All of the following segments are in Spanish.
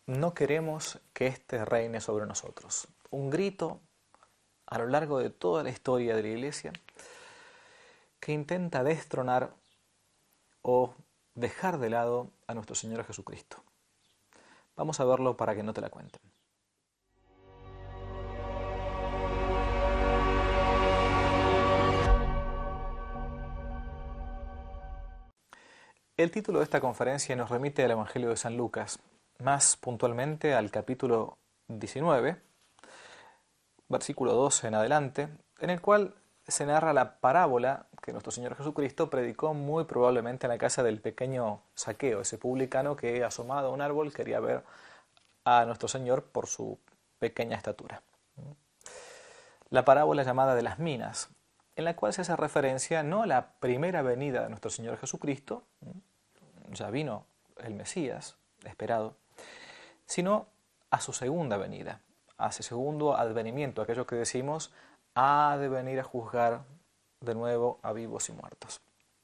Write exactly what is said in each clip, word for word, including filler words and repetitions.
no queremos que éste reine sobre nosotros. Un grito a lo largo de toda la historia de la Iglesia que intenta destronar o dejar de lado a nuestro Señor Jesucristo. Vamos a verlo para que no te la cuenten. El título de esta conferencia nos remite al Evangelio de San Lucas, más puntualmente al capítulo diecinueve, versículo doce en adelante, en el cual se narra la parábola que nuestro Señor Jesucristo predicó muy probablemente en la casa del pequeño Zaqueo, ese publicano que, asomado a un árbol, quería ver a nuestro Señor por su pequeña estatura. La parábola llamada de las minas, en la cual se hace referencia no a la primera venida de nuestro Señor Jesucristo, ya vino el Mesías esperado, sino a su segunda venida, a ese segundo advenimiento, aquello que decimos, ha de venir a juzgar de nuevo a vivos y muertos.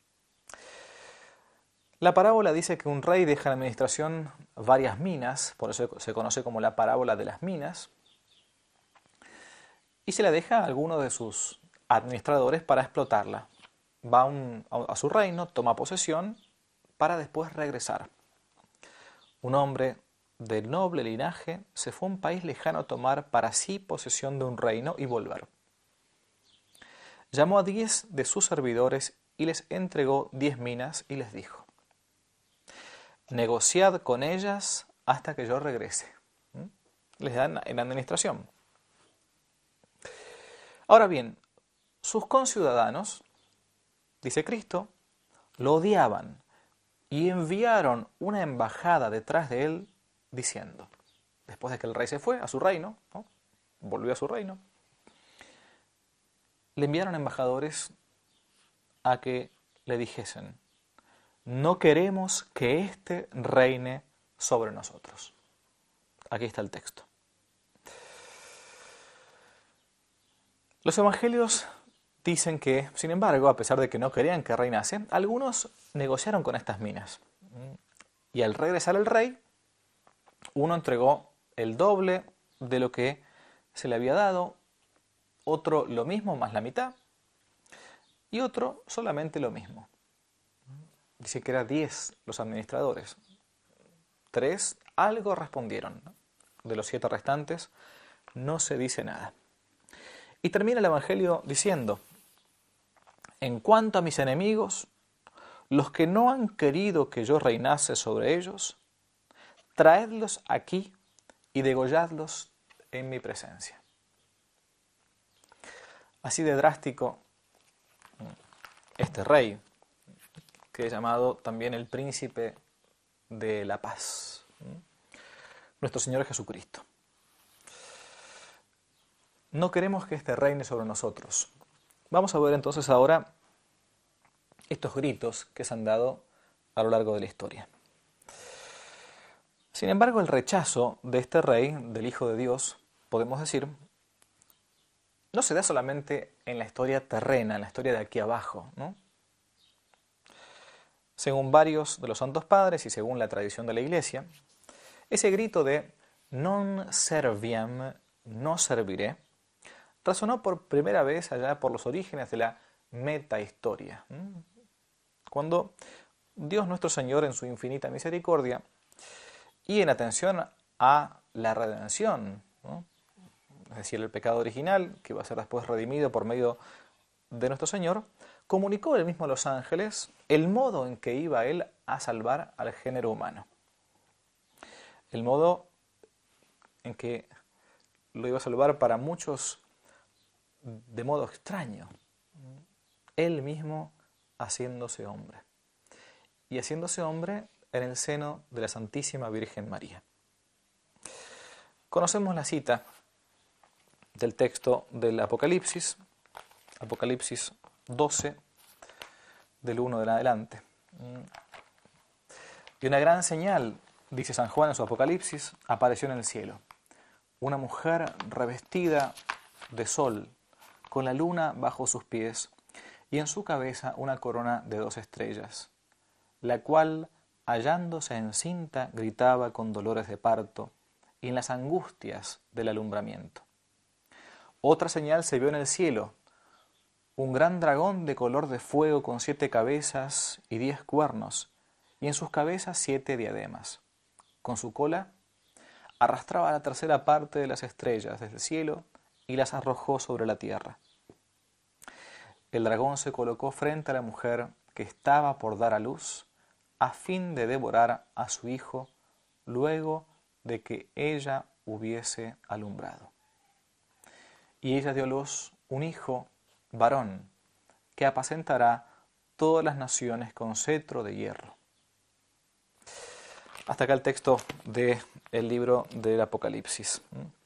La parábola dice que un rey deja en administración varias minas, por eso se conoce como la parábola de las minas, y se la deja a alguno de sus administradores para explotarla. Va a, un, a su reino, toma posesión, para después regresar. Un hombre de noble linaje se fue a un país lejano a tomar para sí posesión de un reino y volver. Llamó a diez de sus servidores y les entregó diez minas y les dijo: negociad con ellas hasta que yo regrese. ¿Mm? Les dan en administración. Ahora bien, sus conciudadanos, dice Cristo, lo odiaban y enviaron una embajada detrás de él diciendo, después de que el rey se fue a su reino, ¿no? Volvió a su reino, le enviaron embajadores a que le dijesen: no queremos que éste reine sobre nosotros. Aquí está el texto. Los evangelios dicen que, sin embargo, a pesar de que no querían que reinase, algunos negociaron con estas minas. Y al regresar el rey, uno entregó el doble de lo que se le había dado, otro lo mismo más la mitad, y otro solamente lo mismo. Dice que eran diez los administradores. Tres algo respondieron. De los siete restantes no se dice nada. Y termina el Evangelio diciendo: en cuanto a mis enemigos, los que no han querido que yo reinase sobre ellos, traedlos aquí y degolladlos en mi presencia. Así de drástico este rey, que es llamado también el príncipe de la paz, nuestro Señor Jesucristo. No queremos que este reine sobre nosotros. Vamos a ver entonces ahora estos gritos que se han dado a lo largo de la historia. Sin embargo, el rechazo de este rey, del Hijo de Dios, podemos decir, no se da solamente en la historia terrena, en la historia de aquí abajo, ¿no? Según varios de los santos padres y según la tradición de la Iglesia, ese grito de non serviam, no serviré, resonó por primera vez allá por los orígenes de la metahistoria, cuando Dios nuestro Señor, en su infinita misericordia y en atención a la redención, ¿no? Es decir, el pecado original, que va a ser después redimido por medio de nuestro Señor, comunicó él mismo a los ángeles el modo en que iba él a salvar al género humano. El modo en que lo iba a salvar para muchos de modo extraño. Él mismo haciéndose hombre. Y haciéndose hombre en el seno de la Santísima Virgen María. Conocemos la cita del texto del Apocalipsis, Apocalipsis doce, del uno en adelante. Y una gran señal, dice San Juan en su Apocalipsis, apareció en el cielo. Una mujer revestida de sol, con la luna bajo sus pies, y en su cabeza una corona de dos estrellas, la cual hallándose encinta, gritaba con dolores de parto y en las angustias del alumbramiento. Otra señal se vio en el cielo, un gran dragón de color de fuego con siete cabezas y diez cuernos, y en sus cabezas siete diademas. Con su cola arrastraba la tercera parte de las estrellas desde el cielo y las arrojó sobre la tierra. El dragón se colocó frente a la mujer que estaba por dar a luz, a fin de devorar a su hijo luego de que ella hubiese alumbrado. Y ella dio a luz un hijo varón, que apacentará todas las naciones con cetro de hierro. Hasta acá el texto del libro del Apocalipsis.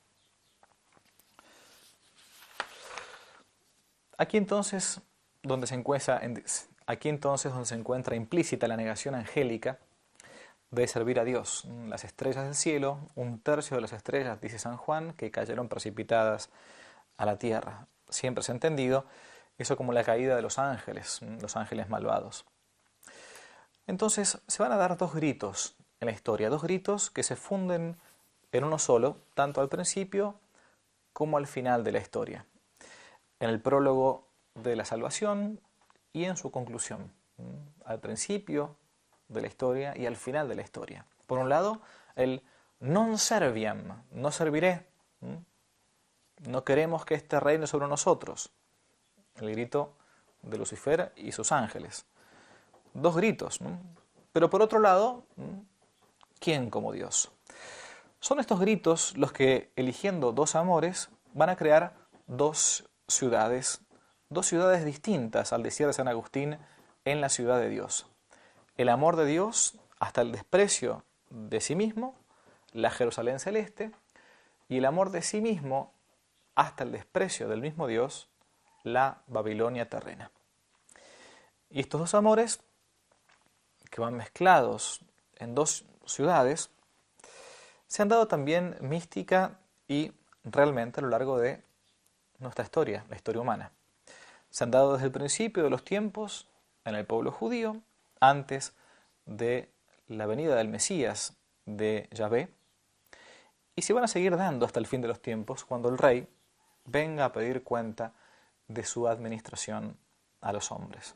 Aquí entonces, donde se encuentra, aquí entonces donde se encuentra implícita la negación angélica de servir a Dios. Las estrellas del cielo, un tercio de las estrellas, dice San Juan, que cayeron precipitadas a la tierra. Siempre se ha entendido eso como la caída de los ángeles, los ángeles malvados. Entonces se van a dar dos gritos en la historia, dos gritos que se funden en uno solo, tanto al principio como al final de la historia, en el prólogo de la salvación y en su conclusión, al principio de la historia y al final de la historia. Por un lado, el non serviam, no serviré, no queremos que este reine sobre nosotros, el grito de Lucifer y sus ángeles. Dos gritos, ¿no? Pero por otro lado, ¿quién como Dios? Son estos gritos los que, eligiendo dos amores, van a crear dos ciudades, dos ciudades distintas al decir de San Agustín en la ciudad de Dios. El amor de Dios hasta el desprecio de sí mismo, la Jerusalén celeste, y el amor de sí mismo hasta el desprecio del mismo Dios, la Babilonia terrena. Y estos dos amores, que van mezclados en dos ciudades, se han dado también mística y realmente a lo largo de nuestra historia, la historia humana. Se han dado desde el principio de los tiempos en el pueblo judío, antes de la venida del Mesías de Yahvé, y se van a seguir dando hasta el fin de los tiempos, cuando el rey venga a pedir cuenta de su administración a los hombres.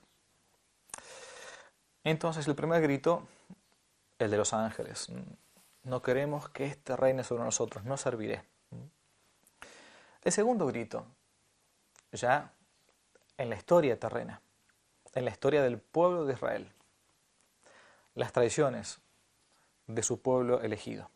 Entonces el primer grito, el de los ángeles. No queremos que este reine sobre nosotros, no serviré. El segundo grito, ya en la historia terrena, en la historia del pueblo de Israel, las tradiciones de su pueblo elegido.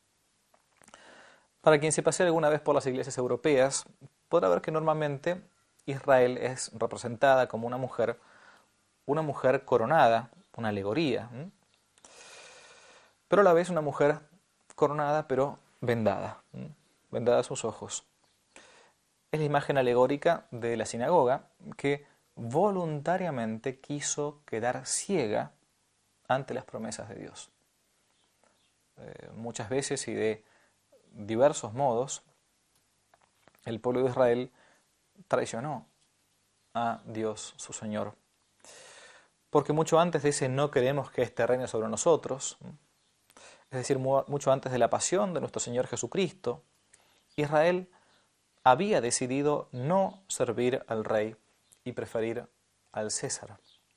Para quien se pase alguna vez por las iglesias europeas, podrá ver que normalmente Israel es representada como una mujer, una mujer coronada, una alegoría, ¿eh? pero a la vez una mujer coronada pero vendada, ¿eh? vendada a sus ojos. Es la imagen alegórica de la sinagoga que voluntariamente quiso quedar ciega ante las promesas de Dios. Eh, muchas veces y de diversos modos, el pueblo de Israel traicionó a Dios, su Señor. Porque mucho antes de ese no queremos que este reine sobre nosotros, es decir, mucho antes de la pasión de nuestro Señor Jesucristo, Israel había decidido no servir al rey y preferir al César.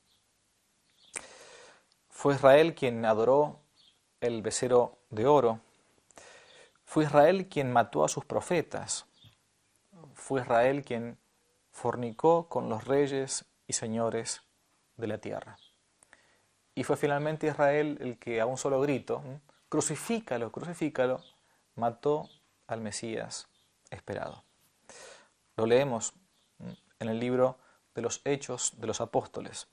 Fue Israel quien adoró el becerro de oro. Fue Israel quien mató a sus profetas. Fue Israel quien fornicó con los reyes y señores de la tierra. Y fue finalmente Israel el que a un solo grito, crucifícalo, crucifícalo, mató al Mesías esperado. Lo leemos en el libro de los Hechos de los Apóstoles.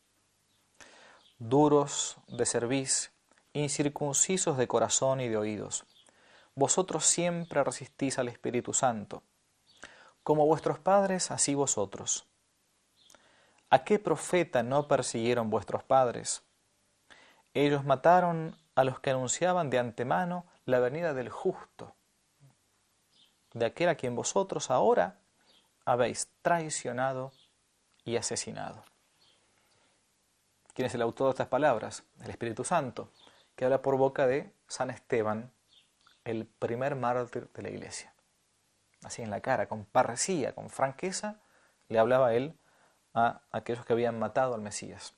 Duros de cerviz, incircuncisos de corazón y de oídos, vosotros siempre resistís al Espíritu Santo. Como vuestros padres, así vosotros. ¿A qué profeta no persiguieron vuestros padres? Ellos mataron a los que anunciaban de antemano la venida del justo, de aquel a quien vosotros ahora habéis traicionado y asesinado. ¿Quién es el autor de estas palabras? El Espíritu Santo, que habla por boca de San Esteban, el primer mártir de la iglesia. Así en la cara, con parresía, con franqueza, le hablaba él a aquellos que habían matado al Mesías.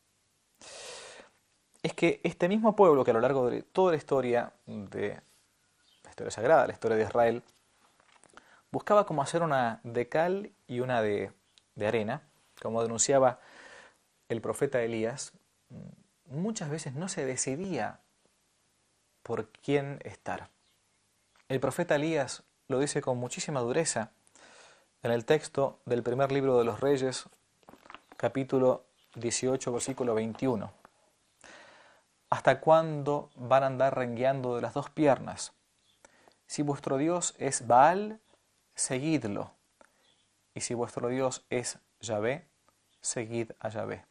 Es que este mismo pueblo que a lo largo de toda la historia de la historia sagrada, la historia de Israel, buscaba como hacer una de cal y una de, de arena, como denunciaba el profeta Elías, muchas veces no se decidía por quién estar. El profeta Elías lo dice con muchísima dureza en el texto del primer libro de los Reyes, capítulo dieciocho, versículo veintiuno. ¿Hasta cuándo van a andar rengueando de las dos piernas? Si vuestro Dios es Baal, seguidlo. Y si vuestro Dios es Yahvé, seguid a Yahvé.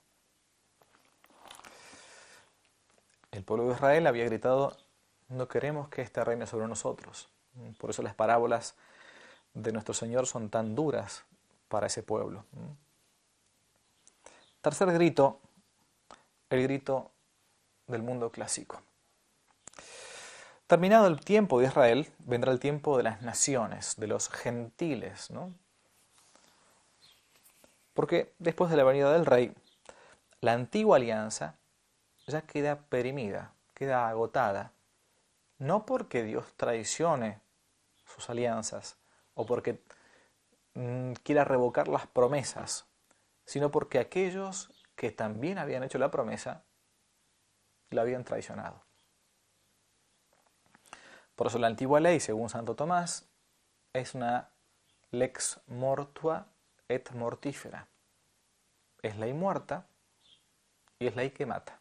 El pueblo de Israel había gritado: no queremos que este reine sobre nosotros. Por eso las parábolas de nuestro Señor son tan duras para ese pueblo. Tercer grito, el grito del mundo clásico. Terminado el tiempo de Israel, vendrá el tiempo de las naciones, de los gentiles, ¿no? Porque después de la venida del rey, la antigua alianza ya queda perimida, queda agotada. No porque Dios traicione sus alianzas o porque mmm, quiera revocar las promesas, sino porque aquellos que también habían hecho la promesa la habían traicionado. Por eso la antigua ley, según Santo Tomás, es una lex mortua et mortífera. Es ley muerta y es ley que mata.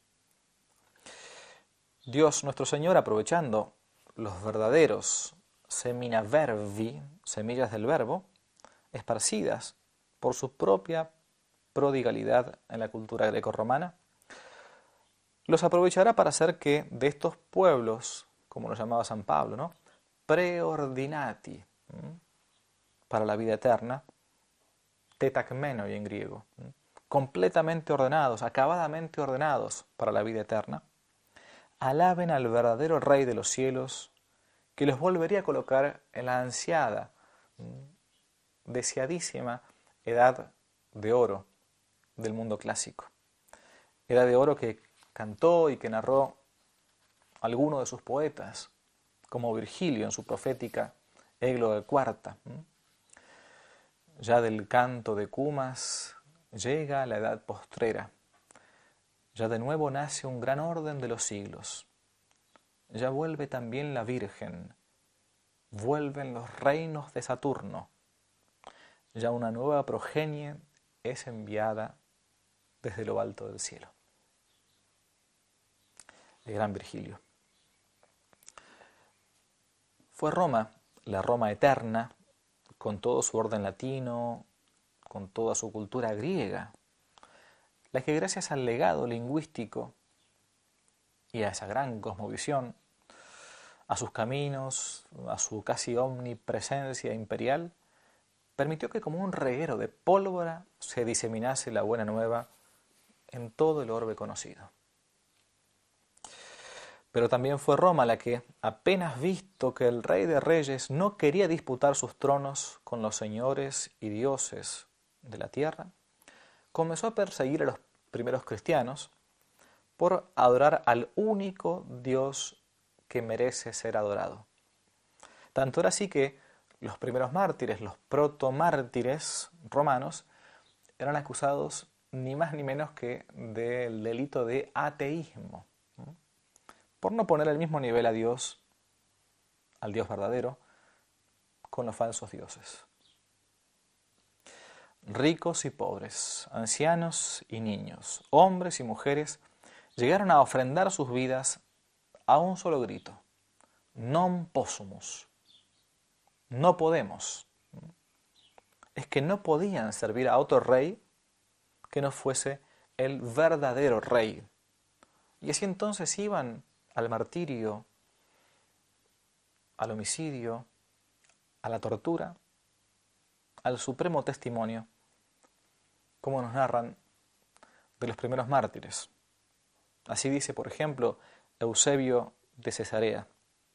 Dios nuestro Señor, aprovechando los verdaderos semina verbi, semillas del verbo, esparcidas por su propia prodigalidad en la cultura grecorromana, los aprovechará para hacer que de estos pueblos, como lo llamaba San Pablo, ¿no?, preordinati, ¿m? para la vida eterna, tetakmenoi en griego, ¿m? completamente ordenados, acabadamente ordenados para la vida eterna, alaben al verdadero Rey de los cielos, que los volvería a colocar en la ansiada, ¿m? deseadísima edad de oro del mundo clásico. Edad de oro que cantó y que narró alguno de sus poetas, como Virgilio en su profética Égloga cuarta. Ya del canto de Cumas llega la edad postrera. Ya de nuevo nace un gran orden de los siglos. Ya vuelve también la Virgen. Vuelven los reinos de Saturno. Ya una nueva progenie es enviada desde lo alto del cielo. El gran Virgilio. Fue Roma, la Roma eterna, con todo su orden latino, con toda su cultura griega, la que gracias al legado lingüístico y a esa gran cosmovisión, a sus caminos, a su casi omnipresencia imperial, permitió que como un reguero de pólvora se diseminase la buena nueva en todo el orbe conocido. Pero también fue Roma la que, apenas visto que el Rey de Reyes no quería disputar sus tronos con los señores y dioses de la tierra, comenzó a perseguir a los primeros cristianos por adorar al único Dios que merece ser adorado. Tanto era así que los primeros mártires, los protomártires romanos, eran acusados ni más ni menos que del delito de ateísmo, por no poner al mismo nivel a Dios, al Dios verdadero, con los falsos dioses. Ricos y pobres, ancianos y niños, hombres y mujeres, llegaron a ofrendar sus vidas a un solo grito: non possumus, no podemos. Es que no podían servir a otro rey que no fuese el verdadero rey. Y así entonces iban al martirio, al homicidio, a la tortura, al supremo testimonio, como nos narran de los primeros mártires. Así dice, por ejemplo, Eusebio de Cesarea.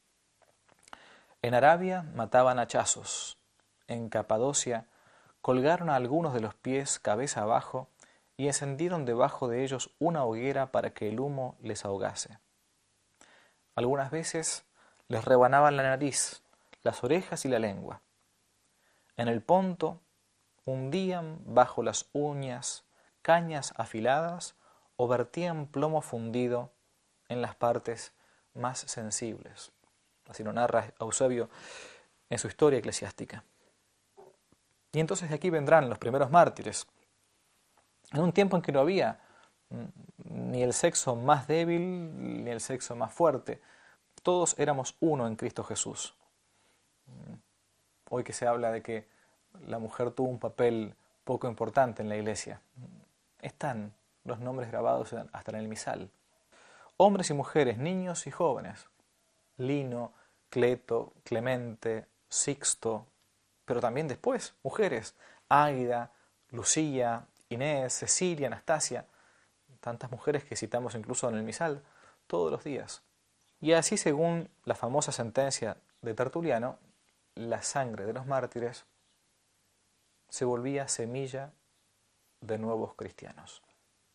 En Arabia mataban hachazos, en Capadocia colgaron a algunos de los pies cabeza abajo y encendieron debajo de ellos una hoguera para que el humo les ahogase. Algunas veces les rebanaban la nariz, las orejas y la lengua. En el Ponto hundían bajo las uñas cañas afiladas o vertían plomo fundido en las partes más sensibles. Así lo narra Eusebio en su historia eclesiástica. Y entonces de aquí vendrán los primeros mártires. En un tiempo en que no había ni el sexo más débil ni el sexo más fuerte. Todos éramos uno en Cristo Jesús. Hoy que se habla de que la mujer tuvo un papel poco importante en la iglesia, están los nombres grabados hasta en el misal. Hombres y mujeres, niños y jóvenes. Lino, Cleto, Clemente, Sixto, pero también después, mujeres. Águida, Lucía, Inés, Cecilia, Anastasia. Tantas mujeres que citamos incluso en el misal todos los días. Y así, según la famosa sentencia de Tertuliano, la sangre de los mártires se volvía semilla de nuevos cristianos.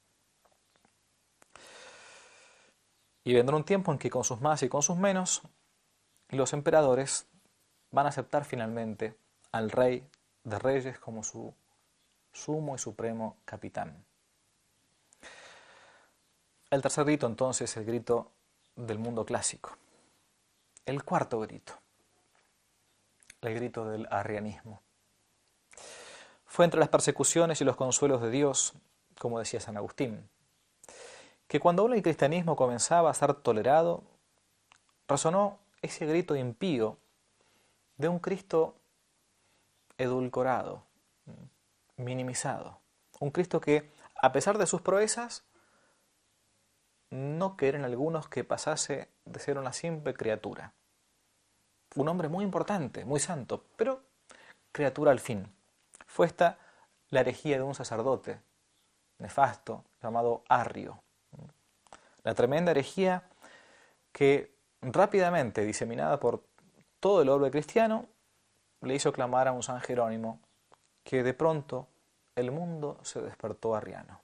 Y vendrá un tiempo en que con sus más y con sus menos, los emperadores van a aceptar finalmente al Rey de Reyes como su sumo y supremo capitán. El tercer grito entonces es el grito del mundo clásico. El cuarto grito, el grito del arrianismo. Fue entre las persecuciones y los consuelos de Dios, como decía San Agustín, que cuando aún el cristianismo comenzaba a ser tolerado, resonó ese grito impío de un Cristo edulcorado, minimizado. Un Cristo que, a pesar de sus proezas, no quieren algunos que pasase de ser una simple criatura. Un hombre muy importante, muy santo, pero criatura al fin. Fue esta la herejía de un sacerdote nefasto llamado Arrio. La tremenda herejía que rápidamente, diseminada por todo el orbe cristiano, le hizo clamar a un San Jerónimo que de pronto el mundo se despertó arriano.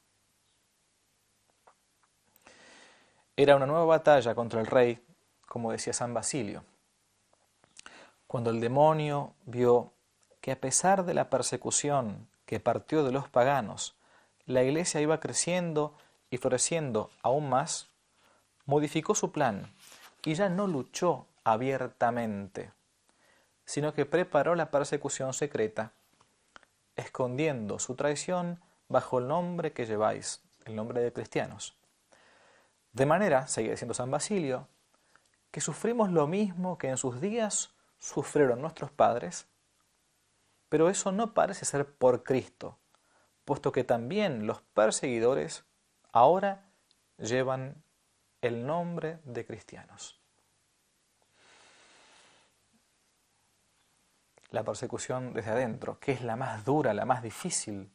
Era una nueva batalla contra el rey, como decía San Basilio. Cuando el demonio vio que a pesar de la persecución que partió de los paganos, la iglesia iba creciendo y floreciendo aún más, modificó su plan y ya no luchó abiertamente, sino que preparó la persecución secreta, escondiendo su traición bajo el nombre que lleváis, el nombre de cristianos. De manera, seguía diciendo San Basilio, que sufrimos lo mismo que en sus días sufrieron nuestros padres, pero eso no parece ser por Cristo, puesto que también los perseguidores ahora llevan el nombre de cristianos. La persecución desde adentro, que es la más dura, la más difícil.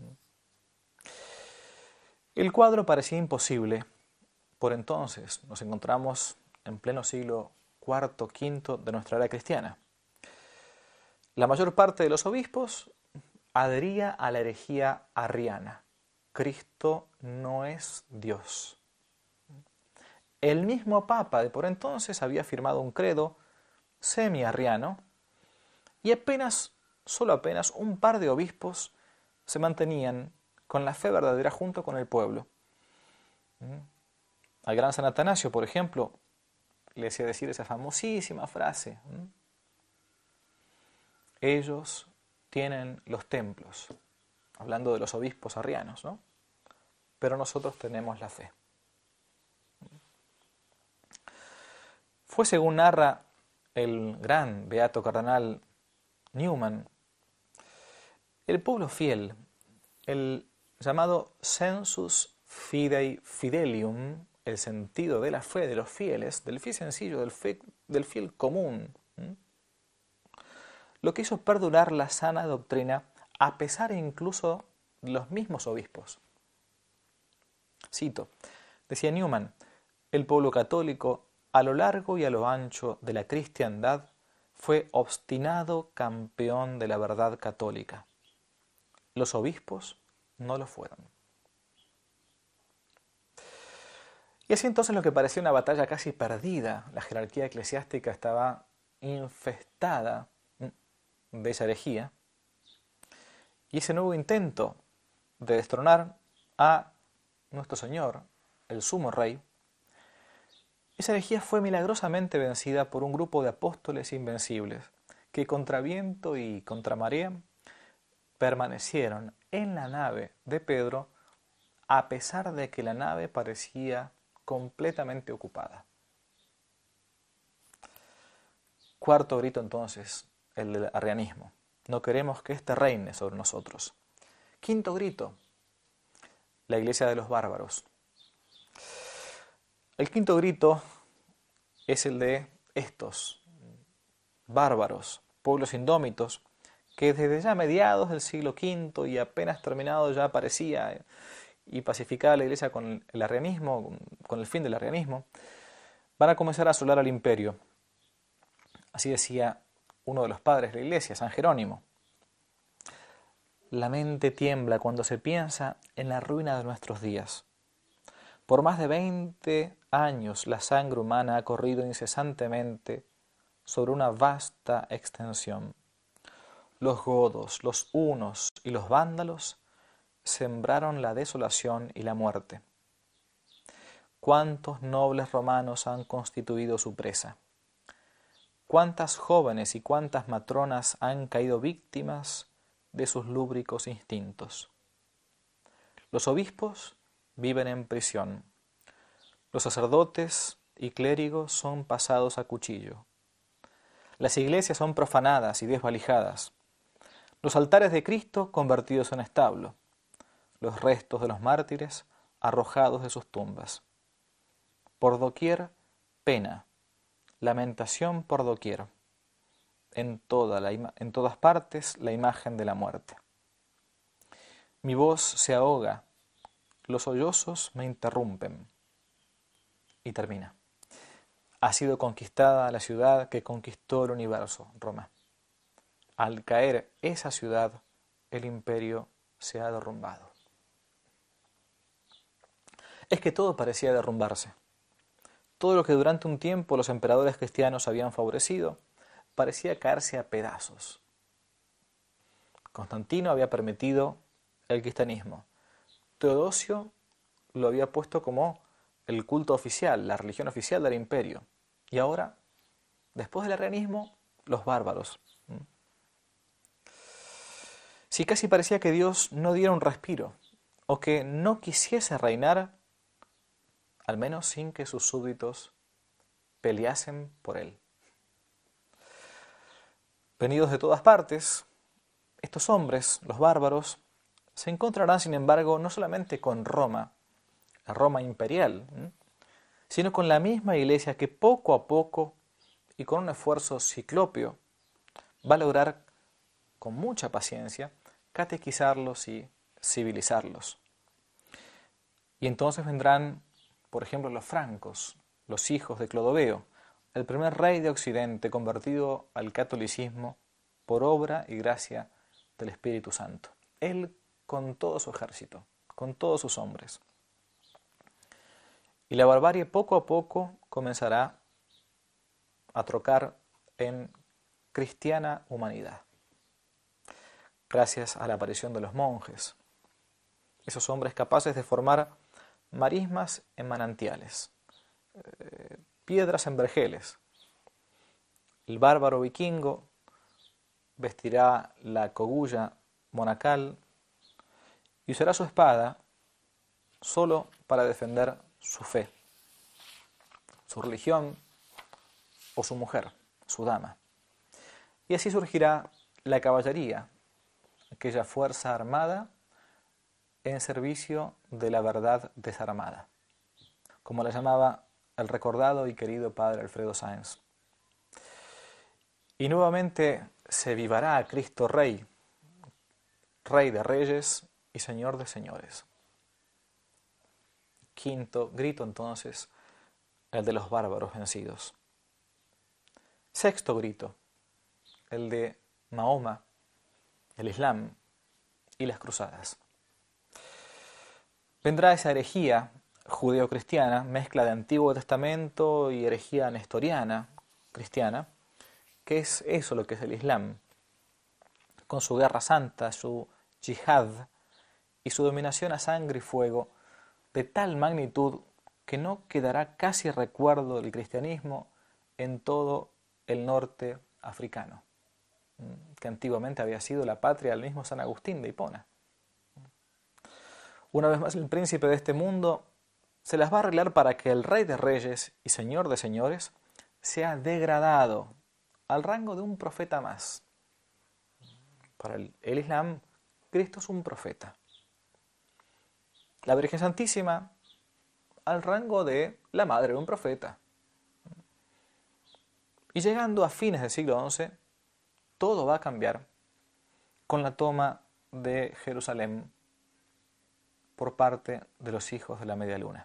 El cuadro parecía imposible. Por entonces nos encontramos en pleno siglo cuarto, quinto de nuestra era cristiana. La mayor parte de los obispos adhería a la herejía arriana. Cristo no es Dios. El mismo Papa de por entonces había firmado un credo semi-arriano y apenas, solo apenas, un par de obispos se mantenían con la fe verdadera junto con el pueblo. Al gran San Atanasio, por ejemplo, le hacía decir esa famosísima frase: ellos tienen los templos, hablando de los obispos arrianos, ¿no? Pero nosotros tenemos la fe. Fue, según narra el gran beato cardenal Newman, el pueblo fiel, el llamado sensus fidei fidelium, el sentido de la fe de los fieles, del fiel sencillo, del, fe, del fiel común, ¿m? Lo que hizo perdurar la sana doctrina a pesar incluso de los mismos obispos. Cito, decía Newman, el pueblo católico, a lo largo y a lo ancho de la cristiandad, fue obstinado campeón de la verdad católica. Los obispos no lo fueron. Y así entonces lo que parecía una batalla casi perdida, la jerarquía eclesiástica estaba infestada de esa herejía, y ese nuevo intento de destronar a nuestro Señor, el sumo rey, esa herejía fue milagrosamente vencida por un grupo de apóstoles invencibles que contra viento y contra marea permanecieron en la nave de Pedro a pesar de que la nave parecía completamente ocupada. Cuarto grito entonces, el del arrianismo. No queremos que éste reine sobre nosotros. Quinto grito, la iglesia de los bárbaros. El quinto grito es el de estos bárbaros, pueblos indómitos, que desde ya mediados del siglo quinto y apenas terminado ya aparecía y pacificada la iglesia con el arrianismo, con el fin del arrianismo, van a comenzar a asolar al imperio. Así decía uno de los padres de la iglesia, San Jerónimo. La mente tiembla cuando se piensa en la ruina de nuestros días. Por más de veinte años la sangre humana ha corrido incesantemente sobre una vasta extensión. Los godos, los hunos y los vándalos sembraron la desolación y la muerte. ¿Cuántos nobles romanos han constituido su presa? ¿Cuántas jóvenes y cuántas matronas han caído víctimas de sus lúbricos instintos? Los obispos viven en prisión. Los sacerdotes y clérigos son pasados a cuchillo. Las iglesias son profanadas y desvalijadas. Los altares de Cristo convertidos en establo. Los restos de los mártires arrojados de sus tumbas. Por doquier, pena, lamentación por doquier. En, toda la ima- en todas partes la imagen de la muerte. Mi voz se ahoga, los sollozos me interrumpen. Y termina. Ha sido conquistada la ciudad que conquistó el universo, Roma. Al caer esa ciudad, el imperio se ha derrumbado. Es que todo parecía derrumbarse. Todo lo que durante un tiempo los emperadores cristianos habían favorecido, parecía caerse a pedazos. Constantino había permitido el cristianismo. Teodosio lo había puesto como el culto oficial, la religión oficial del imperio. Y ahora, después del arrianismo, los bárbaros. Si casi parecía que Dios no diera un respiro, o que no quisiese reinar, al menos sin que sus súbditos peleasen por él. Venidos de todas partes, estos hombres, los bárbaros, se encontrarán, sin embargo, no solamente con Roma, la Roma imperial, ¿eh? sino con la misma iglesia que poco a poco y con un esfuerzo ciclópeo va a lograr, con mucha paciencia, catequizarlos y civilizarlos. Y entonces vendrán, por ejemplo, los francos, los hijos de Clodoveo, el primer rey de Occidente convertido al catolicismo por obra y gracia del Espíritu Santo. Él con todo su ejército, con todos sus hombres. Y la barbarie poco a poco comenzará a trocar en cristiana humanidad, gracias a la aparición de los monjes, esos hombres capaces de formar marismas en manantiales, eh, piedras en vergeles. El bárbaro vikingo vestirá la cogulla monacal y usará su espada solo para defender su fe, su religión o su mujer, su dama. Y así surgirá la caballería, aquella fuerza armada en servicio de la verdad desarmada, como la llamaba el recordado y querido padre Alfredo Sáenz. Y nuevamente se vivará a Cristo Rey, Rey de reyes y Señor de señores. Quinto grito entonces, el de los bárbaros vencidos. Sexto grito, el de Mahoma, el Islam y las cruzadas. Vendrá esa herejía judeo-cristiana, mezcla de Antiguo Testamento y herejía nestoriana, cristiana, que es eso lo que es el Islam, con su guerra santa, su yihad y su dominación a sangre y fuego, de tal magnitud que no quedará casi recuerdo del cristianismo en todo el norte africano, que antiguamente había sido la patria del mismo San Agustín de Hipona. Una vez más, el príncipe de este mundo se las va a arreglar para que el rey de reyes y señor de señores sea degradado al rango de un profeta más. Para el, el Islam, Cristo es un profeta. La Virgen Santísima al rango de la madre de un profeta. Y llegando a fines del siglo once, todo va a cambiar con la toma de Jerusalén por parte de los hijos de la media luna.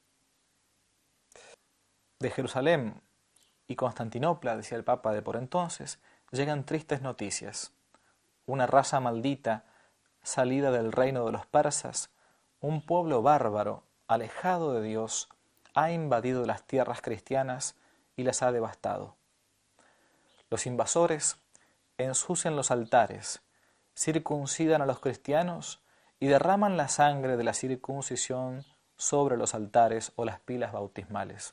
De Jerusalén y Constantinopla, decía el Papa de por entonces, llegan tristes noticias. Una raza maldita, salida del reino de los persas, un pueblo bárbaro, alejado de Dios, ha invadido las tierras cristianas y las ha devastado. Los invasores ensucian los altares, circuncidan a los cristianos y derraman la sangre de la circuncisión sobre los altares o las pilas bautismales.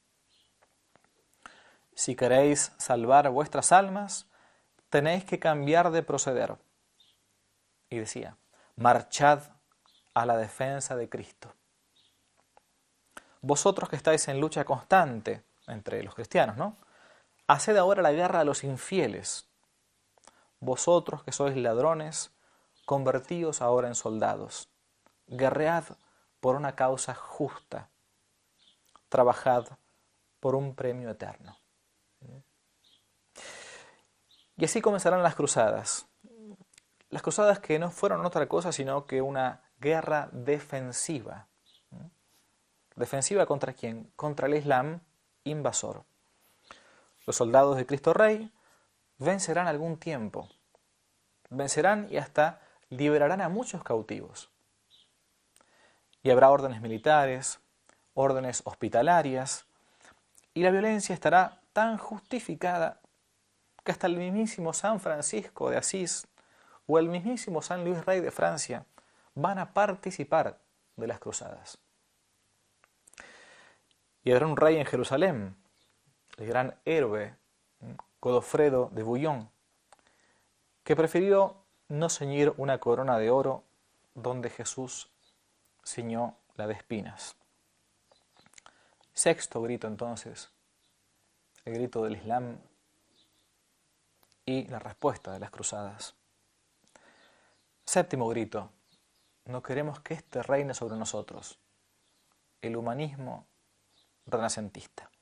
Si queréis salvar vuestras almas, tenéis que cambiar de proceder. Y decía, marchad a la defensa de Cristo. Vosotros que estáis en lucha constante entre los cristianos, ¿no? Haced ahora la guerra a los infieles. Vosotros que sois ladrones, convertíos ahora en soldados. Guerread por una causa justa. Trabajad por un premio eterno. Y así comenzarán las cruzadas. Las cruzadas que no fueron otra cosa sino que una guerra defensiva. ¿Defensiva contra quién? Contra el Islam invasor. Los soldados de Cristo Rey vencerán algún tiempo. Vencerán y hasta liberarán a muchos cautivos. Y habrá órdenes militares, órdenes hospitalarias, y la violencia estará tan justificada que hasta el mismísimo San Francisco de Asís o el mismísimo San Luis Rey de Francia van a participar de las cruzadas. Y habrá un rey en Jerusalén, el gran héroe Godofredo de Bouillon, que prefirió no ceñir una corona de oro donde Jesús ciñó la de espinas. Sexto grito entonces, el grito del Islam y la respuesta de las cruzadas. Séptimo grito, no queremos que éste reine sobre nosotros, el humanismo renacentista.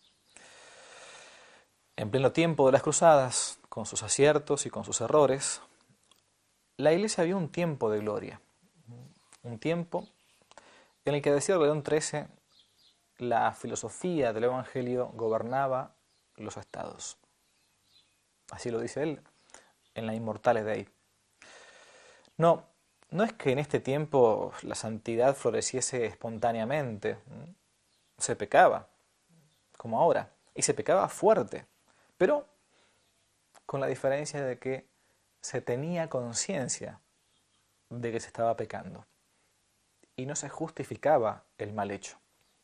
En pleno tiempo de las cruzadas, con sus aciertos y con sus errores, la Iglesia vio un tiempo de gloria, un tiempo en el que, decía León trece, la filosofía del Evangelio gobernaba los estados. Así lo dice él en la Immortale Dei. No, no es que en este tiempo la santidad floreciese espontáneamente. Se pecaba, como ahora, y se pecaba fuerte, pero con la diferencia de que se tenía conciencia de que se estaba pecando y no se justificaba el mal hecho.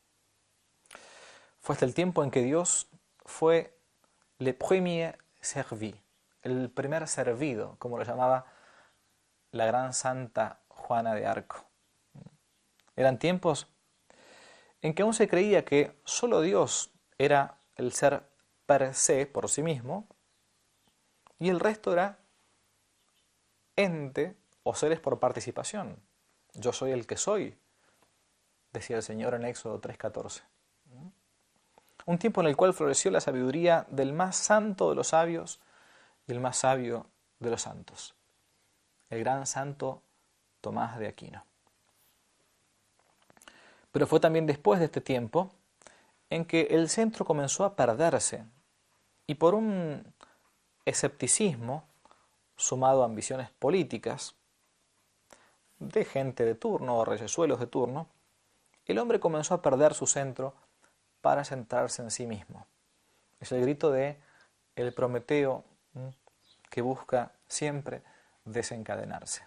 Fue hasta el tiempo en que Dios fue le premier servi, el primer servido, como lo llamaba la gran santa Juana de Arco. Eran tiempos en que aún se creía que solo Dios era el ser per se, por sí mismo, y el resto era ente o seres por participación. Yo soy el que soy, decía el Señor en Éxodo tres catorce. Un tiempo en el cual floreció la sabiduría del más santo de los sabios y el más sabio de los santos, el gran santo Tomás de Aquino. Pero fue también después de este tiempo en que el centro comenzó a perderse y por un escepticismo sumado a ambiciones políticas de gente de turno o reyesuelos de turno, el hombre comenzó a perder su centro para centrarse en sí mismo. Es el grito de el Prometeo que busca siempre desencadenarse.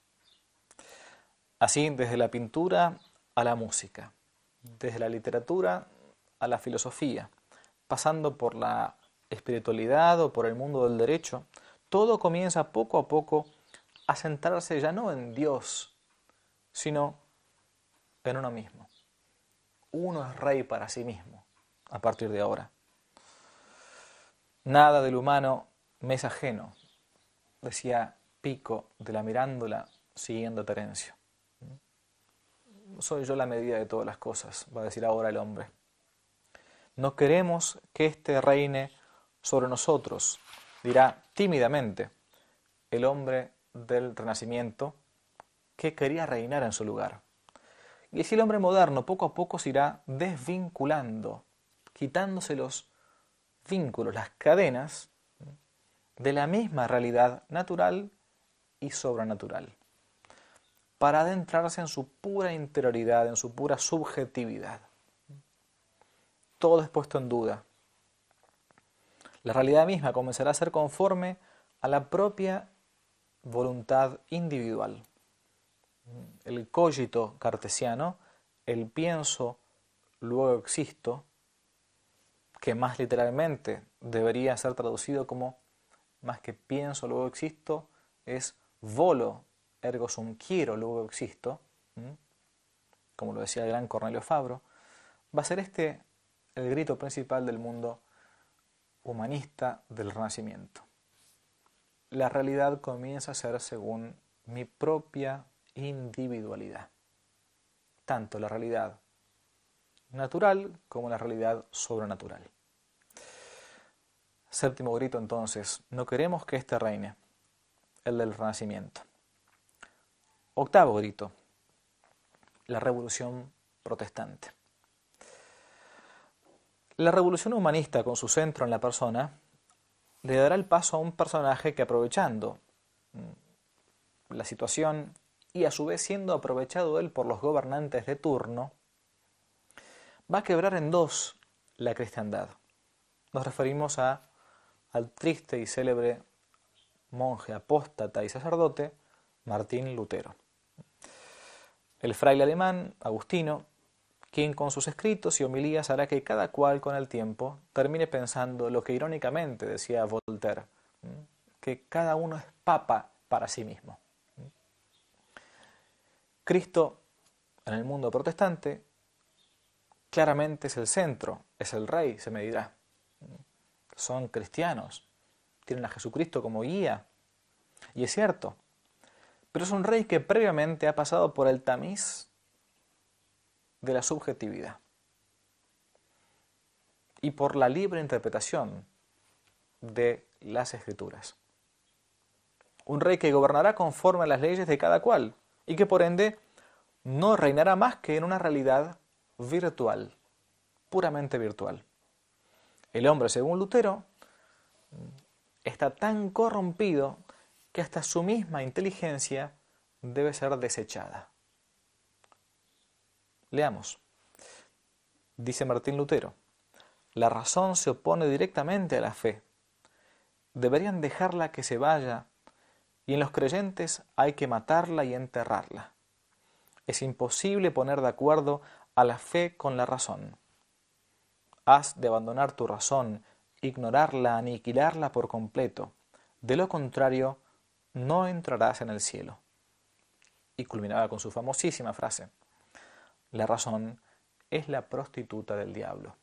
Así, desde la pintura a la música, desde la literatura a la filosofía, pasando por la espiritualidad o por el mundo del derecho, todo comienza poco a poco a centrarse ya no en Dios, sino en uno mismo. Uno es rey para sí mismo a partir de ahora. Nada del humano me es ajeno, decía Pico de la Mirándola siguiendo a Terencio. Soy yo la medida de todas las cosas, va a decir ahora el hombre. No queremos que éste reine sobre nosotros, dirá tímidamente el hombre del Renacimiento que quería reinar en su lugar. Y así el hombre moderno poco a poco se irá desvinculando, quitándose los vínculos, las cadenas de la misma realidad natural y sobrenatural, para adentrarse en su pura interioridad, en su pura subjetividad. Todo es puesto en duda. La realidad misma comenzará a ser conforme a la propia voluntad individual. El cogito cartesiano, el pienso, luego existo, que más literalmente debería ser traducido como más que pienso, luego existo, es volo, ergo sum quiero, luego existo, como lo decía el gran Cornelio Fabro, va a ser este el grito principal del mundo humanista del Renacimiento. La realidad comienza a ser según mi propia individualidad, tanto la realidad natural como la realidad sobrenatural. Séptimo grito entonces, no queremos que éste reine, el del Renacimiento. Octavo grito, la revolución protestante. La revolución humanista, con su centro en la persona, le dará el paso a un personaje que, aprovechando la situación y a su vez siendo aprovechado él por los gobernantes de turno, va a quebrar en dos la cristiandad. Nos referimos a, al triste y célebre monje apóstata y sacerdote Martín Lutero. El fraile alemán, Agustino, quien con sus escritos y homilías hará que cada cual con el tiempo termine pensando lo que irónicamente decía Voltaire, que cada uno es papa para sí mismo. Cristo, en el mundo protestante, claramente es el centro, es el rey, se me dirá. Son cristianos, tienen a Jesucristo como guía, y es cierto, pero es un rey que previamente ha pasado por el tamiz de la subjetividad y por la libre interpretación de las Escrituras. Un rey que gobernará conforme a las leyes de cada cual y que por ende no reinará más que en una realidad virtual, puramente virtual. El hombre, según Lutero, está tan corrompido que hasta su misma inteligencia debe ser desechada. Leamos. Dice Martín Lutero, la razón se opone directamente a la fe. Deberían dejarla que se vaya y en los creyentes hay que matarla y enterrarla. Es imposible poner de acuerdo a la fe con la razón. Has de abandonar tu razón, ignorarla, aniquilarla por completo. De lo contrario, no entrarás en el cielo. Y culminaba con su famosísima frase, la razón es la prostituta del diablo.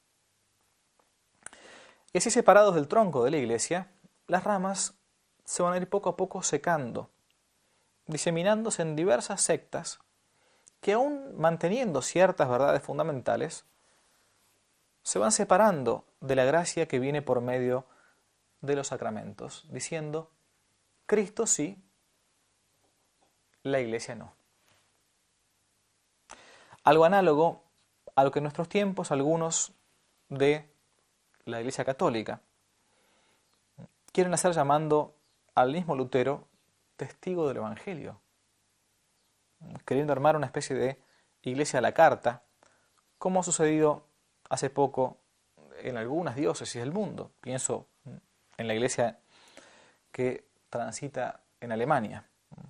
Y así, separados del tronco de la Iglesia, las ramas se van a ir poco a poco secando, diseminándose en diversas sectas que, aún manteniendo ciertas verdades fundamentales, se van separando de la gracia que viene por medio de los sacramentos, diciendo, Cristo sí, la Iglesia no. Algo análogo a lo que en nuestros tiempos algunos de la Iglesia Católica quieren hacer llamando al mismo Lutero testigo del Evangelio, queriendo armar una especie de iglesia a la carta, como ha sucedido hace poco en algunas diócesis del mundo. Pienso en la iglesia que transita en Alemania.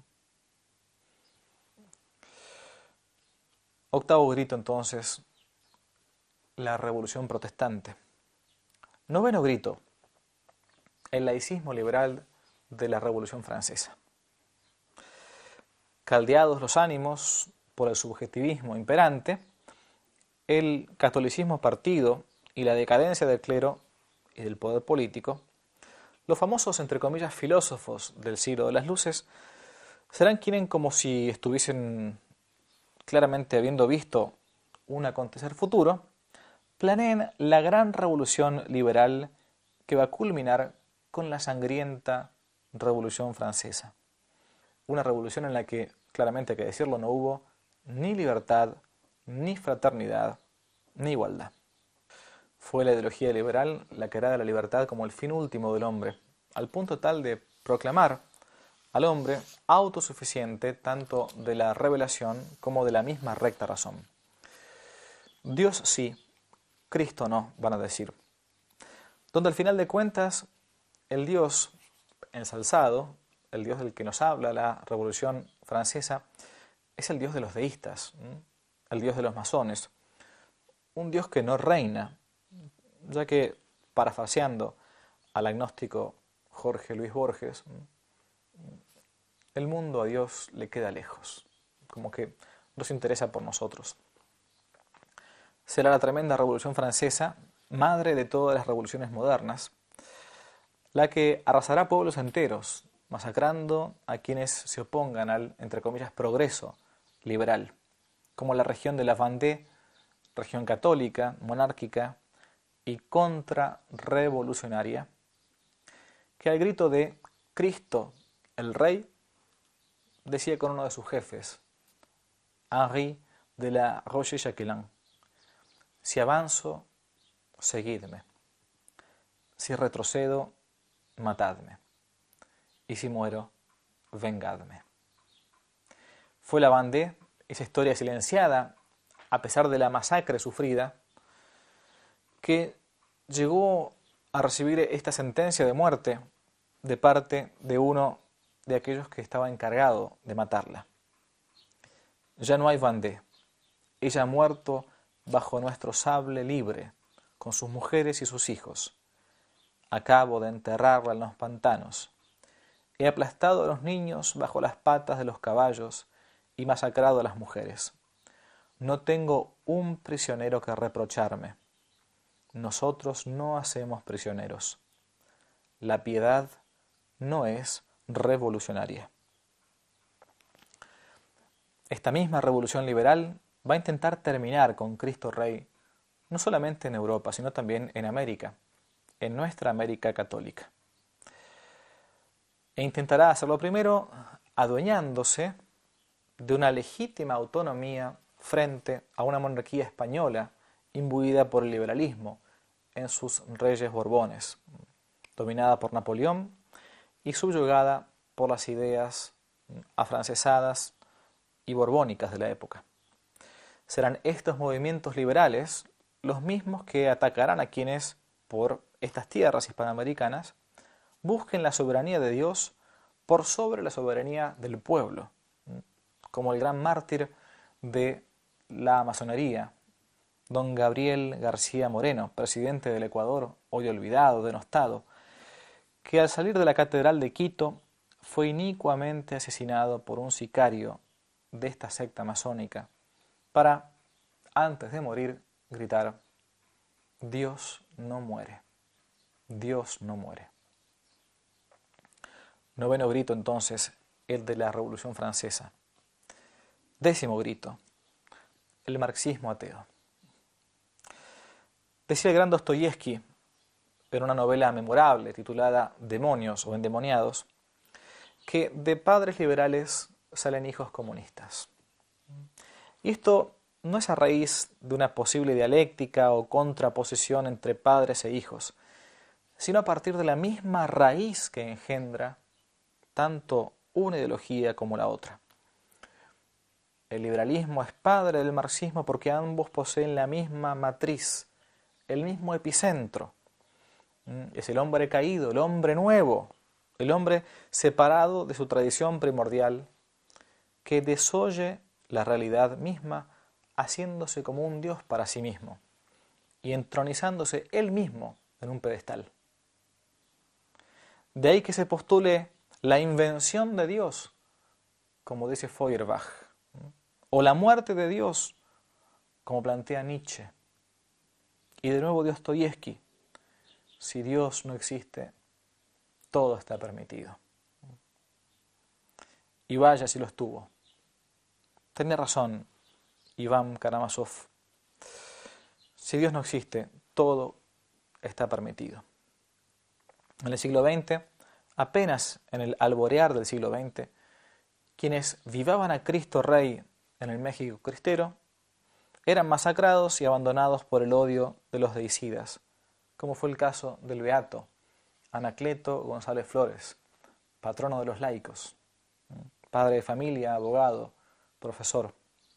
Octavo grito, entonces, la revolución protestante. Noveno grito, el laicismo liberal de la Revolución Francesa. Caldeados los ánimos por el subjetivismo imperante, el catolicismo partido y la decadencia del clero y del poder político, los famosos, entre comillas, filósofos del siglo de las luces, serán quienes, como si estuviesen claramente habiendo visto un acontecer futuro, planeen la gran revolución liberal que va a culminar con la sangrienta Revolución Francesa. Una revolución en la que, claramente hay que decirlo, no hubo ni libertad, ni fraternidad, ni igualdad. Fue la ideología liberal la que era de la libertad como el fin último del hombre, al punto tal de proclamar al hombre autosuficiente tanto de la revelación como de la misma recta razón. Dios sí, Cristo no, van a decir. Donde al final de cuentas, el Dios ensalzado, el Dios del que nos habla la Revolución Francesa, es el Dios de los deístas, el Dios de los masones, un Dios que no reina, ya que, parafraseando al agnóstico Jorge Luis Borges, el mundo a Dios le queda lejos, como que no se interesa por nosotros. Será la tremenda Revolución Francesa, madre de todas las revoluciones modernas, la que arrasará pueblos enteros, masacrando a quienes se opongan al, entre comillas, progreso liberal, como la región de la Vendée, región católica, monárquica y contrarrevolucionaria, que al grito de Cristo el Rey, decía con uno de sus jefes, Henri de la Roche-Jacquelin, si avanzo, seguidme, si retrocedo, matadme, y si muero, vengadme. Fue la Vendée, esa historia silenciada, a pesar de la masacre sufrida, que llegó a recibir esta sentencia de muerte de parte de uno de aquellos que estaba encargado de matarla. Ya no hay Vendée, ella ha muerto bajo nuestro sable libre, con sus mujeres y sus hijos. Acabo de enterrarla en los pantanos. He aplastado a los niños bajo las patas de los caballos y masacrado a las mujeres. No tengo un prisionero que reprocharme. Nosotros no hacemos prisioneros. La piedad no es revolucionaria. Esta misma revolución liberal va a intentar terminar con Cristo Rey, no solamente en Europa, sino también en América, en nuestra América católica. E intentará hacerlo primero adueñándose de una legítima autonomía frente a una monarquía española imbuida por el liberalismo en sus reyes borbones, dominada por Napoleón y subyugada por las ideas afrancesadas y borbónicas de la época. Serán estos movimientos liberales los mismos que atacarán a quienes, por estas tierras hispanoamericanas, busquen la soberanía de Dios por sobre la soberanía del pueblo, como el gran mártir de la masonería, don Gabriel García Moreno, presidente del Ecuador, hoy olvidado, denostado, que al salir de la Catedral de Quito fue inicuamente asesinado por un sicario de esta secta masónica para, antes de morir, gritar: Dios no muere, Dios no muere. Noveno grito, entonces, el de la Revolución Francesa. Décimo grito, el marxismo ateo. Decía el gran Dostoyevsky, en una novela memorable titulada Demonios o Endemoniados, que de padres liberales salen hijos comunistas. Y esto no es a raíz de una posible dialéctica o contraposición entre padres e hijos, sino a partir de la misma raíz que engendra tanto una ideología como la otra. El liberalismo es padre del marxismo porque ambos poseen la misma matriz, el mismo epicentro. Es el hombre caído, el hombre nuevo, el hombre separado de su tradición primordial, que desoye la realidad misma, haciéndose como un Dios para sí mismo y entronizándose él mismo en un pedestal. De ahí que se postule la invención de Dios, como dice Feuerbach, o la muerte de Dios, como plantea Nietzsche. Y de nuevo Dostoyevski: si Dios no existe, todo está permitido. Y vaya si lo estuvo. Tenía razón Iván Karamazov. Si Dios no existe, todo está permitido. En el siglo veinte, apenas en el alborear del siglo veinte, quienes vivaban a Cristo Rey en el México cristero eran masacrados y abandonados por el odio de los deicidas, como fue el caso del beato Anacleto González Flores, patrono de los laicos, padre de familia, abogado, profesor.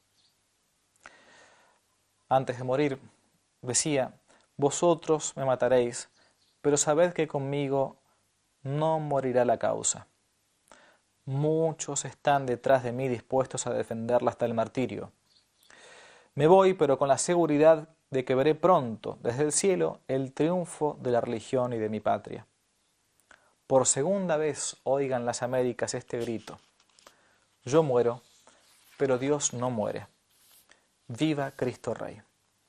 Antes de morir, decía: vosotros me mataréis, pero sabed que conmigo no morirá la causa. Muchos están detrás de mí dispuestos a defenderla hasta el martirio. Me voy, pero con la seguridad de que veré pronto, desde el cielo, el triunfo de la religión y de mi patria. Por segunda vez oigan las Américas este grito: yo muero, pero Dios no muere. ¡Viva Cristo Rey!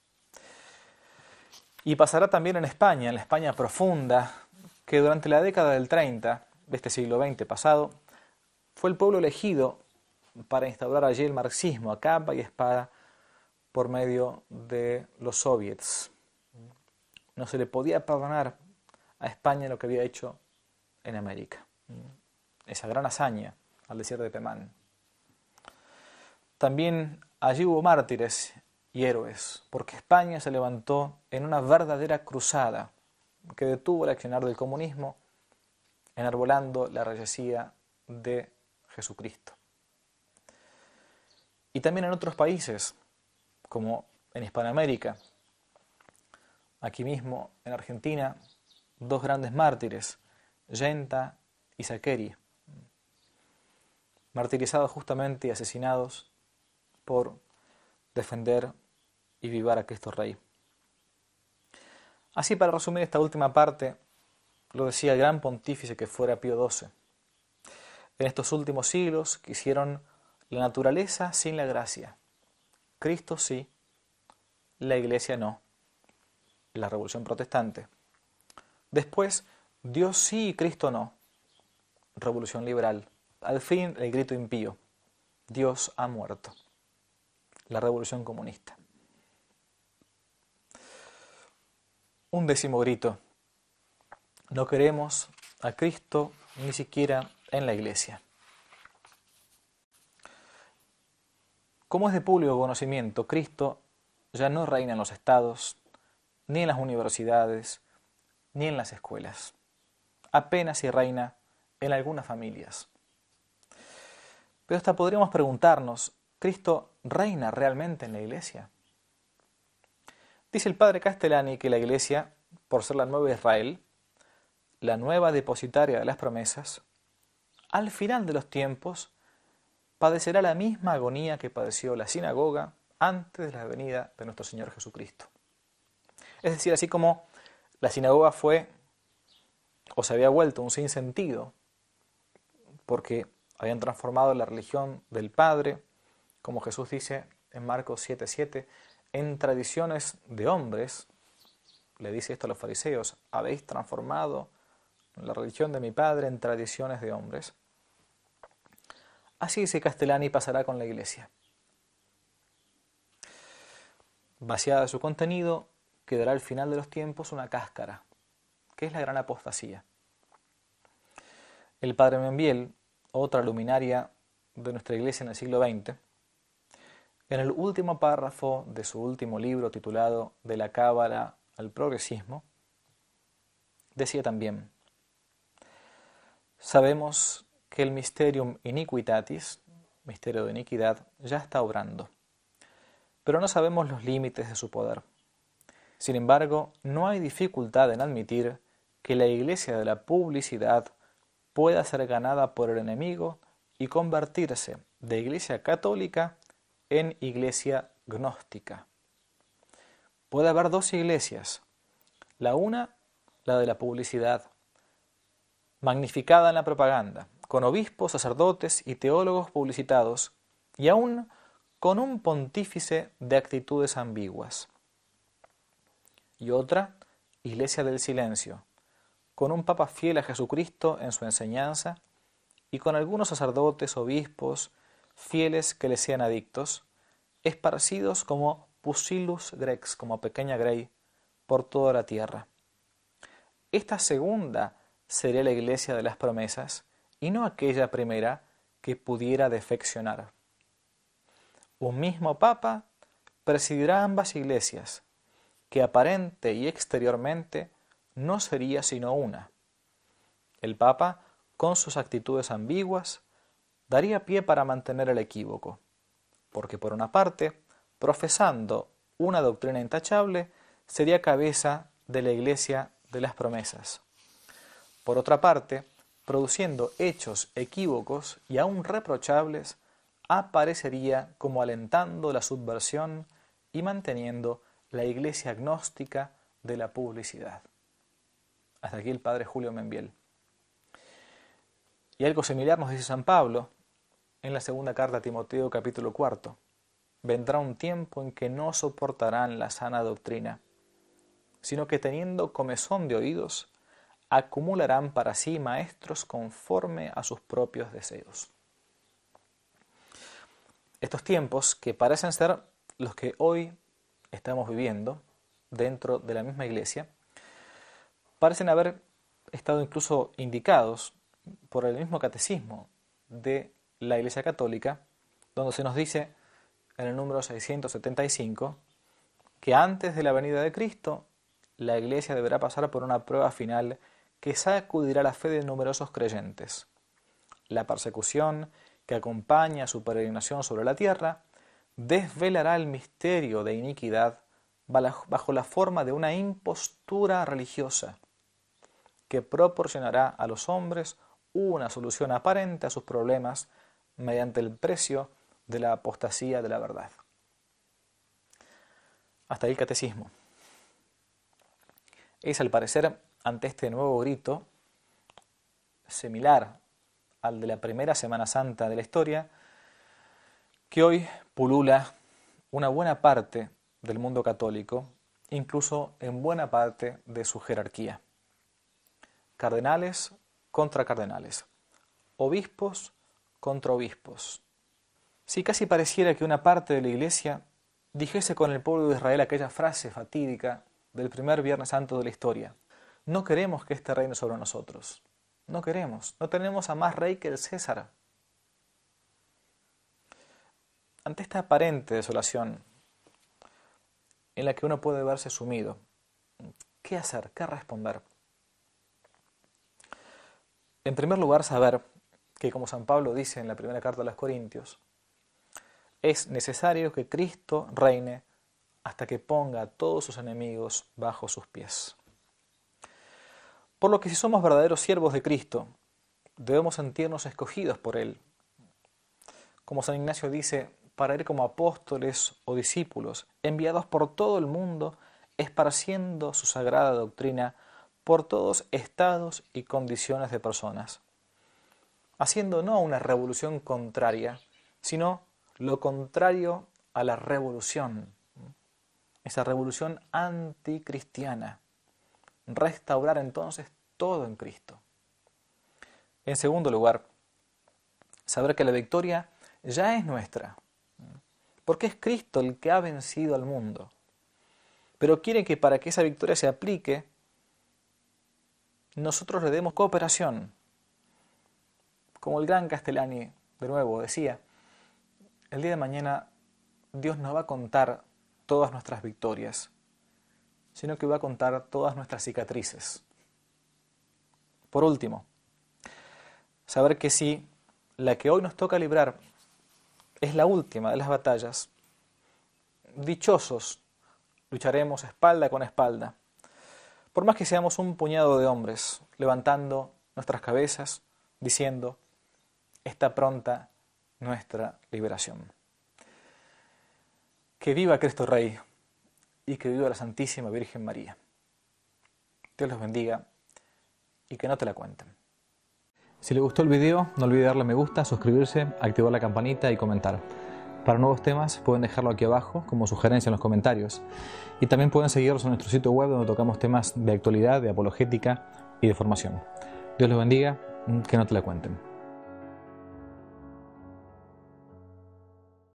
Y pasará también en España, en la España profunda, que durante la década del treinta de este siglo veinte pasado, fue el pueblo elegido para instaurar allí el marxismo a capa y espada por medio de los soviets. No se le podía perdonar a España lo que había hecho en América. Esa gran hazaña al desierto de Pemán. También allí hubo mártires y héroes, porque España se levantó en una verdadera cruzada que detuvo el accionar del comunismo, enarbolando la reyesía de Jesucristo. Y también en otros países, como en Hispanoamérica, aquí mismo en Argentina, dos grandes mártires, Yenta y Saqueri, martirizados justamente y asesinados por defender y vivar a Cristo Rey. Así, para resumir esta última parte, lo decía el gran pontífice que fuera Pío doce. En estos últimos siglos quisieron la naturaleza sin la gracia. Cristo sí, la Iglesia no. La Revolución Protestante. Después, Dios sí y Cristo no. Revolución Liberal. Al fin, el grito impío: Dios ha muerto. La Revolución Comunista. Un décimo grito: no queremos a Cristo ni siquiera en la Iglesia. Como es de público conocimiento, Cristo ya no reina en los estados, ni en las universidades, ni en las escuelas. Apenas si reina en algunas familias. Pero hasta podríamos preguntarnos: ¿Cristo reina realmente en la Iglesia? Dice el padre Castellani que la Iglesia, por ser la nueva Israel, la nueva depositaria de las promesas, al final de los tiempos padecerá la misma agonía que padeció la sinagoga antes de la venida de nuestro Señor Jesucristo. Es decir, así como la sinagoga fue o se había vuelto un sinsentido porque habían transformado la religión del Padre, como Jesús dice en Marcos siete siete, en tradiciones de hombres. Le dice esto a los fariseos: habéis transformado la religión de mi Padre en tradiciones de hombres. Así, dice Castellani, pasará con la Iglesia. Vaciada de su contenido, quedará al final de los tiempos una cáscara, que es la gran apostasía. El padre Membiel, otra luminaria de nuestra Iglesia en el siglo veinte, En el último párrafo de su último libro titulado De la Cábala al Progresismo, decía también: sabemos que el mysterium iniquitatis, misterio de iniquidad, ya está obrando, pero no sabemos los límites de su poder. Sin embargo, no hay dificultad en admitir que la iglesia de la publicidad pueda ser ganada por el enemigo y convertirse de iglesia católica en iglesia gnóstica. Puede haber dos iglesias, la una, la de la publicidad, magnificada en la propaganda, con obispos, sacerdotes y teólogos publicitados, y aún con un pontífice de actitudes ambiguas. Y otra, iglesia del silencio, con un papa fiel a Jesucristo en su enseñanza y con algunos sacerdotes, obispos, fieles que le sean adictos, esparcidos como Pusillus grex, como pequeña grey, por toda la tierra. Esta segunda sería la iglesia de las promesas y no aquella primera que pudiera defeccionar. Un mismo papa presidirá ambas iglesias, que aparente y exteriormente no sería sino una. El papa, con sus actitudes ambiguas, daría pie para mantener el equívoco, porque por una parte, profesando una doctrina intachable, sería cabeza de la iglesia de las promesas. Por otra parte, produciendo hechos equívocos y aún reprochables, aparecería como alentando la subversión y manteniendo la iglesia agnóstica de la publicidad. Hasta aquí el padre Julio Membiel. Y algo similar nos dice San Pablo en la segunda carta a Timoteo capítulo cuarto. Vendrá un tiempo en que no soportarán la sana doctrina, sino que teniendo comezón de oídos, acumularán para sí maestros conforme a sus propios deseos. Estos tiempos, que parecen ser los que hoy estamos viviendo dentro de la misma iglesia, parecen haber estado incluso indicados por el mismo catecismo de la Iglesia Católica, donde se nos dice en el número seiscientos setenta y cinco que antes de la venida de Cristo la iglesia deberá pasar por una prueba final que sacudirá la fe de numerosos creyentes. La persecución que acompaña a su peregrinación sobre la tierra desvelará el misterio de iniquidad bajo la forma de una impostura religiosa que proporcionará a los hombres una solución aparente a sus problemas mediante el precio de la apostasía de la verdad. Hasta ahí el catecismo. Es, al parecer, ante este nuevo grito, similar al de la primera Semana Santa de la historia, que hoy pulula una buena parte del mundo católico, incluso en buena parte de su jerarquía. Cardenales contra cardenales, obispos contra obispos. Si casi pareciera que una parte de la Iglesia dijese con el pueblo de Israel aquella frase fatídica del primer Viernes Santo de la historia: no queremos que este reine sobre nosotros. No queremos, no tenemos a más rey que el César. Ante esta aparente desolación en la que uno puede verse sumido, ¿qué hacer? ¿Qué responder? En primer lugar, saber que, como San Pablo dice en la primera carta a los Corintios, es necesario que Cristo reine hasta que ponga a todos sus enemigos bajo sus pies. Por lo que si somos verdaderos siervos de Cristo, debemos sentirnos escogidos por Él. Como San Ignacio dice, para ir como apóstoles o discípulos, enviados por todo el mundo, esparciendo su sagrada doctrina por todos estados y condiciones de personas, haciendo no una revolución contraria, sino lo contrario a la revolución, esa revolución anticristiana. Restaurar entonces todo en Cristo. En segundo lugar, saber que la victoria ya es nuestra, porque es Cristo el que ha vencido al mundo, pero quiere que para que esa victoria se aplique, nosotros le demos cooperación. Como el gran Castellani, de nuevo, decía, el día de mañana Dios no va a contar todas nuestras victorias, sino que va a contar todas nuestras cicatrices. Por último, saber que si la que hoy nos toca librar es la última de las batallas, dichosos lucharemos espalda con espalda, por más que seamos un puñado de hombres, levantando nuestras cabezas, diciendo, está pronta nuestra liberación. Que viva Cristo Rey y que viva la Santísima Virgen María. Dios los bendiga y que no te la cuenten. Si les gustó el video, no olvide darle me gusta, suscribirse, activar la campanita y comentar. Para nuevos temas pueden dejarlo aquí abajo como sugerencia en los comentarios. Y también pueden seguirnos en nuestro sitio web donde tocamos temas de actualidad, de apologética y de formación. Dios los bendiga, que no te la cuenten.